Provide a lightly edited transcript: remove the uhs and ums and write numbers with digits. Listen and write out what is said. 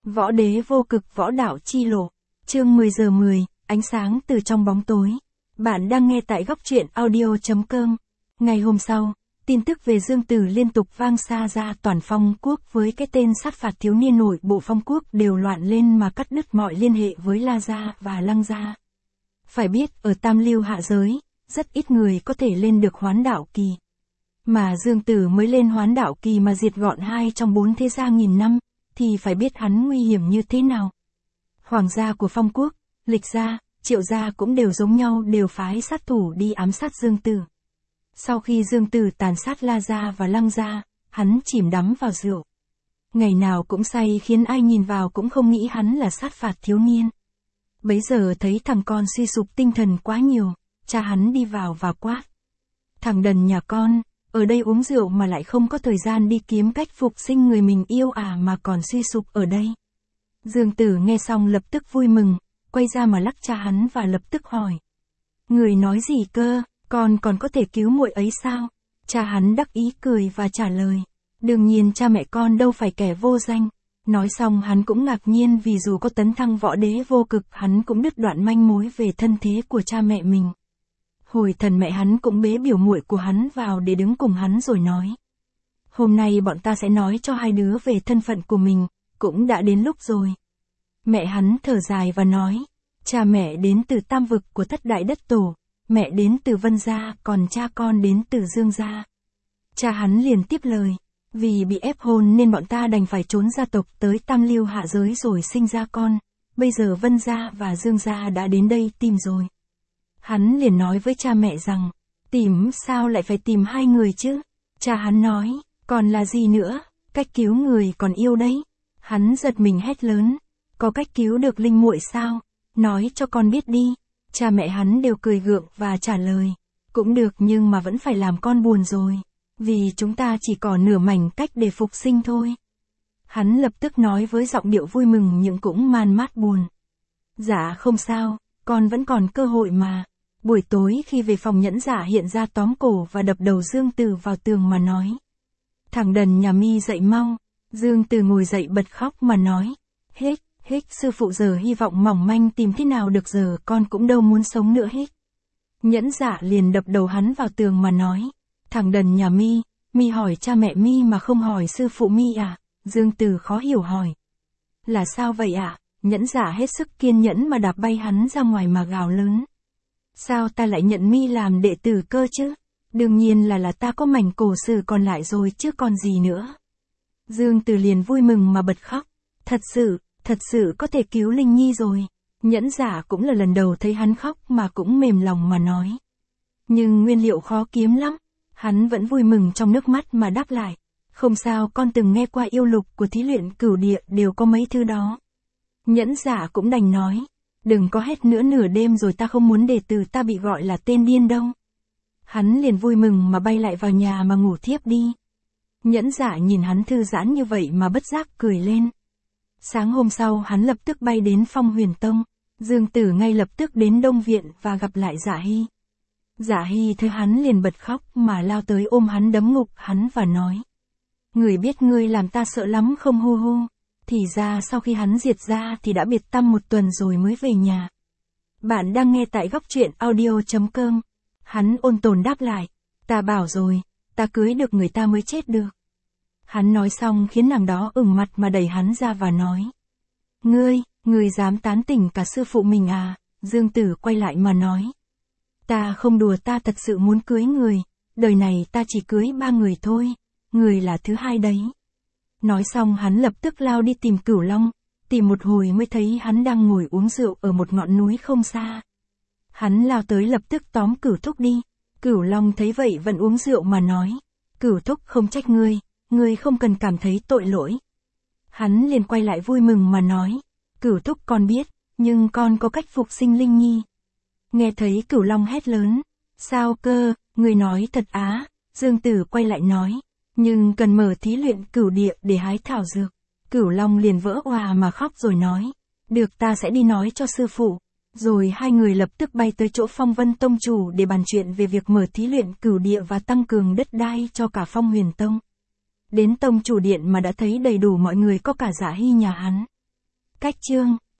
Võ đế vô cực võ đạo chi lộ. Chương 10 giờ 10, ánh sáng từ trong bóng tối. Bạn đang nghe tại góc truyện audio.com. Ngày hôm sau, tin tức về Dương Tử liên tục vang xa ra toàn Phong quốc với cái tên sát phạt thiếu niên nội bộ Phong quốc đều loạn lên mà cắt đứt mọi liên hệ với La Gia và Lăng Gia. Phải biết ở Tam Lưu hạ giới, rất ít người có thể lên được Hoán Đạo Kỳ. Mà Dương Tử mới lên Hoán Đạo Kỳ mà diệt gọn 2 trong 4 thế gia nghìn năm, thì phải biết hắn nguy hiểm như thế nào. Hoàng gia của Phong quốc, Lịch gia, Triệu gia cũng đều giống nhau, đều phái sát thủ đi ám sát Dương Tử. Sau khi Dương Tử tàn sát La Gia và Lăng Gia, hắn chìm đắm vào rượu. Ngày nào cũng say khiến ai nhìn vào cũng không nghĩ hắn là sát phạt thiếu niên. Bấy giờ thấy thằng con suy sụp tinh thần quá nhiều, cha hắn đi vào và quát. Thằng đần nhà con, ở đây uống rượu mà lại không có thời gian đi kiếm cách phục sinh người mình yêu mà còn suy sụp ở đây. Dương Tử nghe xong lập tức vui mừng, quay ra mà lắc cha hắn và lập tức hỏi. Người nói gì cơ, con còn có thể cứu muội ấy sao? Cha hắn đắc ý cười và trả lời. Đương nhiên cha mẹ con đâu phải kẻ vô danh. Nói xong hắn cũng ngạc nhiên vì dù có tấn thăng võ đế vô cực hắn cũng đứt đoạn manh mối về thân thế của cha mẹ mình. Hồi thần mẹ hắn cũng bế biểu muội của hắn vào để đứng cùng hắn rồi nói. Hôm nay bọn ta sẽ nói cho hai đứa về thân phận của mình, cũng đã đến lúc rồi. Mẹ hắn thở dài và nói, cha mẹ đến từ Tam vực của Thất Đại Đất Tổ, mẹ đến từ Vân gia, còn cha con đến từ Dương gia. Cha hắn liền tiếp lời, vì bị ép hôn nên bọn ta đành phải trốn gia tộc tới Tam Lưu hạ giới rồi sinh ra con, bây giờ Vân gia và Dương gia đã đến đây tìm rồi. Hắn liền nói với cha mẹ rằng, tìm sao lại phải tìm hai người chứ? Cha hắn nói, còn là gì nữa, cách cứu người còn yêu đấy. Hắn giật mình hét lớn, có cách cứu được Linh muội sao? Nói cho con biết đi. Cha mẹ hắn đều cười gượng và trả lời, cũng được nhưng mà vẫn phải làm con buồn rồi, vì chúng ta chỉ còn nửa mảnh cách để phục sinh thôi. Hắn lập tức nói với giọng điệu vui mừng nhưng cũng man mát buồn. Dạ không sao, con vẫn còn cơ hội mà. Buổi tối khi về phòng Nhẫn Dạ hiện ra tóm cổ và đập đầu Dương Tử vào tường mà nói. Thằng đần nhà mi dậy mau. Dương Tử ngồi dậy bật khóc mà nói. Hích, sư phụ giờ hy vọng mỏng manh tìm thế nào được giờ con cũng đâu muốn sống nữa hích. Nhẫn Dạ liền đập đầu hắn vào tường mà nói. Thằng đần nhà mi hỏi cha mẹ mi mà không hỏi sư phụ mi à? Dương Tử khó hiểu hỏi. Là sao vậy ạ? Nhẫn Dạ hết sức kiên nhẫn mà đạp bay hắn ra ngoài mà gào lớn. Sao ta lại nhận mi làm đệ tử cơ chứ? Đương nhiên là ta có mảnh cổ sử còn lại rồi chứ còn gì nữa. Dương Tử liền vui mừng mà bật khóc. Thật sự có thể cứu Linh Nhi rồi. Nhẫn Dạ cũng là lần đầu thấy hắn khóc mà cũng mềm lòng mà nói. Nhưng nguyên liệu khó kiếm lắm. Hắn vẫn vui mừng trong nước mắt mà đáp lại. Không sao, con từng nghe qua yêu lục của thí luyện cửu địa đều có mấy thứ đó. Nhẫn Dạ cũng đành nói. Đừng có hét nữa, nửa đêm rồi ta không muốn đệ tử ta bị gọi là tên điên đâu. Hắn liền vui mừng mà bay lại vào nhà mà ngủ thiếp đi. Nhẫn Dạ nhìn hắn thư giãn như vậy mà bất giác cười lên. Sáng hôm sau hắn lập tức bay đến Phong Huyền Tông. Dương Tử ngay lập tức đến Đông Viện và gặp lại Dạ Hy. Dạ Hy thấy hắn liền bật khóc mà lao tới ôm hắn đấm ngục hắn và nói. Người biết ngươi làm ta sợ lắm không hu hu. Thì ra sau khi hắn diệt ra thì đã biệt tăm 1 tuần rồi mới về nhà. Bạn đang nghe tại góc truyện audio.com. Hắn ôn tồn đáp lại. Ta bảo rồi, ta cưới được người ta mới chết được. Hắn nói xong khiến nàng đó ửng mặt mà đẩy hắn ra và nói. Ngươi dám tán tỉnh cả sư phụ mình à? Dương Tử quay lại mà nói. Ta không đùa, ta thật sự muốn cưới người. Đời này ta chỉ cưới 3 người thôi. Người là thứ 2 đấy. Nói xong hắn lập tức lao đi tìm Cửu Long, tìm một hồi mới thấy hắn đang ngồi uống rượu ở một ngọn núi không xa. Hắn lao tới lập tức tóm Cửu Thúc đi. Cửu Long thấy vậy vẫn uống rượu mà nói. Cửu Thúc không trách ngươi không cần cảm thấy tội lỗi. Hắn liền quay lại vui mừng mà nói. Cửu Thúc con biết, nhưng con có cách phục sinh Linh Nhi. Nghe thấy Cửu Long hét lớn. Sao cơ, ngươi nói thật á? Dương Tử quay lại nói. Nhưng cần mở thí luyện cửu địa để hái thảo dược. Cửu Long liền vỡ òa mà khóc rồi nói. Được, ta sẽ đi nói cho sư phụ. Rồi hai người lập tức bay tới chỗ Phong Vân Tông chủ để bàn chuyện về việc mở thí luyện cửu địa và tăng cường đất đai cho cả Phong Huyền Tông. Đến tông chủ điện mà đã thấy đầy đủ mọi người, có cả Dạ Hy nhà hắn. Cách chương